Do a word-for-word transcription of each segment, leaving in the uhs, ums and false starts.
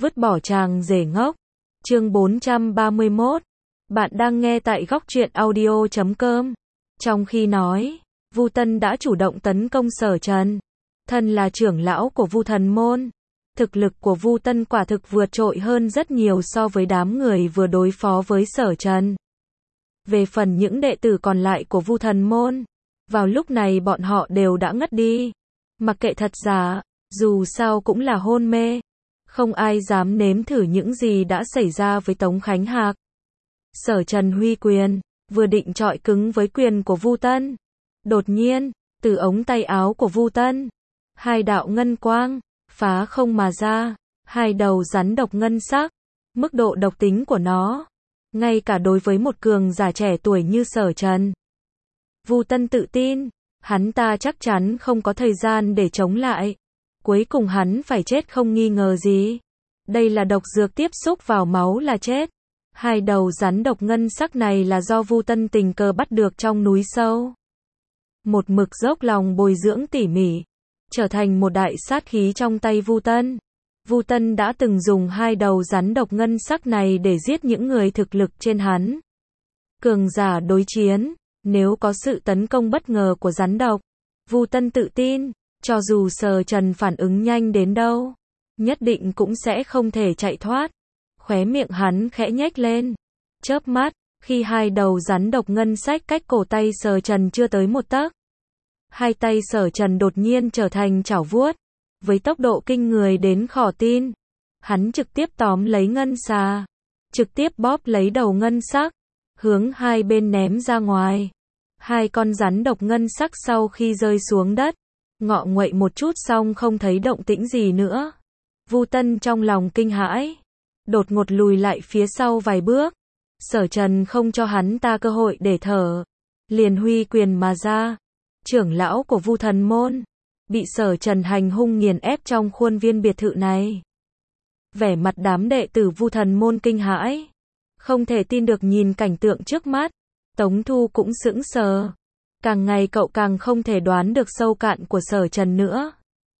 Vứt bỏ chàng rể ngốc. Chương bốn trăm ba mươi mốt. Bạn đang nghe tại góc truyện audio chấm com. Trong khi nói, Vu Tân đã chủ động tấn công Sở Trần. Thân là trưởng lão của Vu Thần môn, thực lực của Vu Tân quả thực vượt trội hơn rất nhiều so với đám người vừa đối phó với Sở Trần. Về phần những đệ tử còn lại của Vu Thần môn, vào lúc này bọn họ đều đã ngất đi. Mặc kệ thật giả, dù sao cũng là hôn mê. Không ai dám nếm thử những gì đã xảy ra với Tống Khánh Hạc. Sở Trần huy quyền, vừa định chọi cứng với quyền của Vu Tân. Đột nhiên, từ ống tay áo của Vu Tân, hai đạo ngân quang, phá không mà ra, hai đầu rắn độc ngân sắc. Mức độ độc tính của nó, ngay cả đối với một cường giả trẻ tuổi như Sở Trần, Vu Tân tự tin, hắn ta chắc chắn không có thời gian để chống lại. Cuối cùng hắn phải chết không nghi ngờ gì. Đây là độc dược tiếp xúc vào máu là chết. Hai đầu rắn độc ngân sắc này là do Vu Tân tình cờ bắt được trong núi sâu. Một mực dốc lòng bồi dưỡng tỉ mỉ, trở thành một đại sát khí trong tay Vu Tân. Vu Tân đã từng dùng hai đầu rắn độc ngân sắc này để giết những người thực lực trên hắn. Cường giả đối chiến, nếu có sự tấn công bất ngờ của rắn độc, Vu Tân tự tin, cho dù Sở Trần phản ứng nhanh đến đâu, nhất định cũng sẽ không thể chạy thoát. Khóe miệng hắn khẽ nhếch lên. Chớp mắt, khi hai đầu rắn độc ngân sách cách cổ tay Sở Trần chưa tới một tấc, hai tay Sở Trần đột nhiên trở thành chảo vuốt. Với tốc độ kinh người đến khó tin, hắn trực tiếp tóm lấy ngân xà, trực tiếp bóp lấy đầu ngân sắc, hướng hai bên ném ra ngoài. Hai con rắn độc ngân sắc sau khi rơi xuống đất, ngọ nguậy một chút xong không thấy động tĩnh gì nữa. Vu Tân trong lòng kinh hãi, đột ngột lùi lại phía sau vài bước. Sở Trần không cho hắn ta cơ hội để thở, liền huy quyền mà ra. Trưởng lão của Vu Thần môn bị Sở Trần hành hung nghiền ép trong khuôn viên biệt thự này. Vẻ mặt đám đệ tử Vu Thần môn kinh hãi, không thể tin được nhìn cảnh tượng trước mắt. Tống Thu cũng sững sờ. Càng ngày cậu càng không thể đoán được sâu cạn của Sở Trần nữa.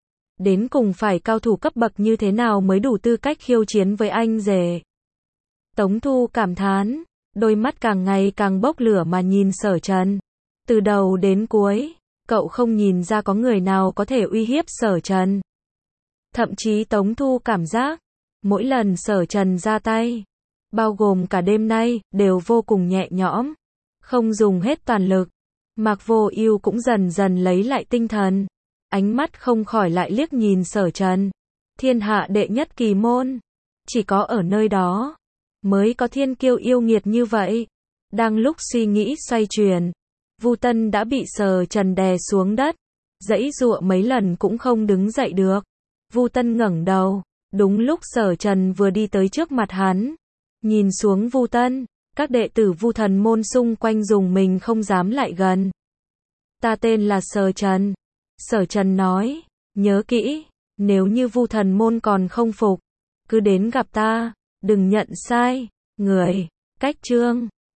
Đến cùng phải cao thủ cấp bậc như thế nào mới đủ tư cách khiêu chiến với anh rể. Tống Thu cảm thán, đôi mắt càng ngày càng bốc lửa mà nhìn Sở Trần. Từ đầu đến cuối, cậu không nhìn ra có người nào có thể uy hiếp Sở Trần. Thậm chí Tống Thu cảm giác, mỗi lần Sở Trần ra tay, bao gồm cả đêm nay, đều vô cùng nhẹ nhõm, không dùng hết toàn lực. Mạc Vô Ưu cũng dần dần lấy lại tinh thần, ánh mắt không khỏi lại liếc nhìn Sở Trần. Thiên hạ đệ nhất kỳ môn, chỉ có ở nơi đó mới có thiên kiêu yêu nghiệt như vậy. Đang lúc suy nghĩ xoay chuyển, Vu Tân đã bị Sở Trần đè xuống đất, giãy giụa mấy lần cũng không đứng dậy được. Vu Tân ngẩng đầu, đúng lúc Sở Trần vừa đi tới trước mặt hắn, nhìn xuống Vu Tân. Các đệ tử Vu Thần môn xung quanh dùng mình không dám lại gần. Ta tên là Sở Trần. Sở Trần nói, nhớ kỹ, nếu như Vu Thần môn còn không phục, cứ đến gặp ta, đừng nhận sai người. Cách chương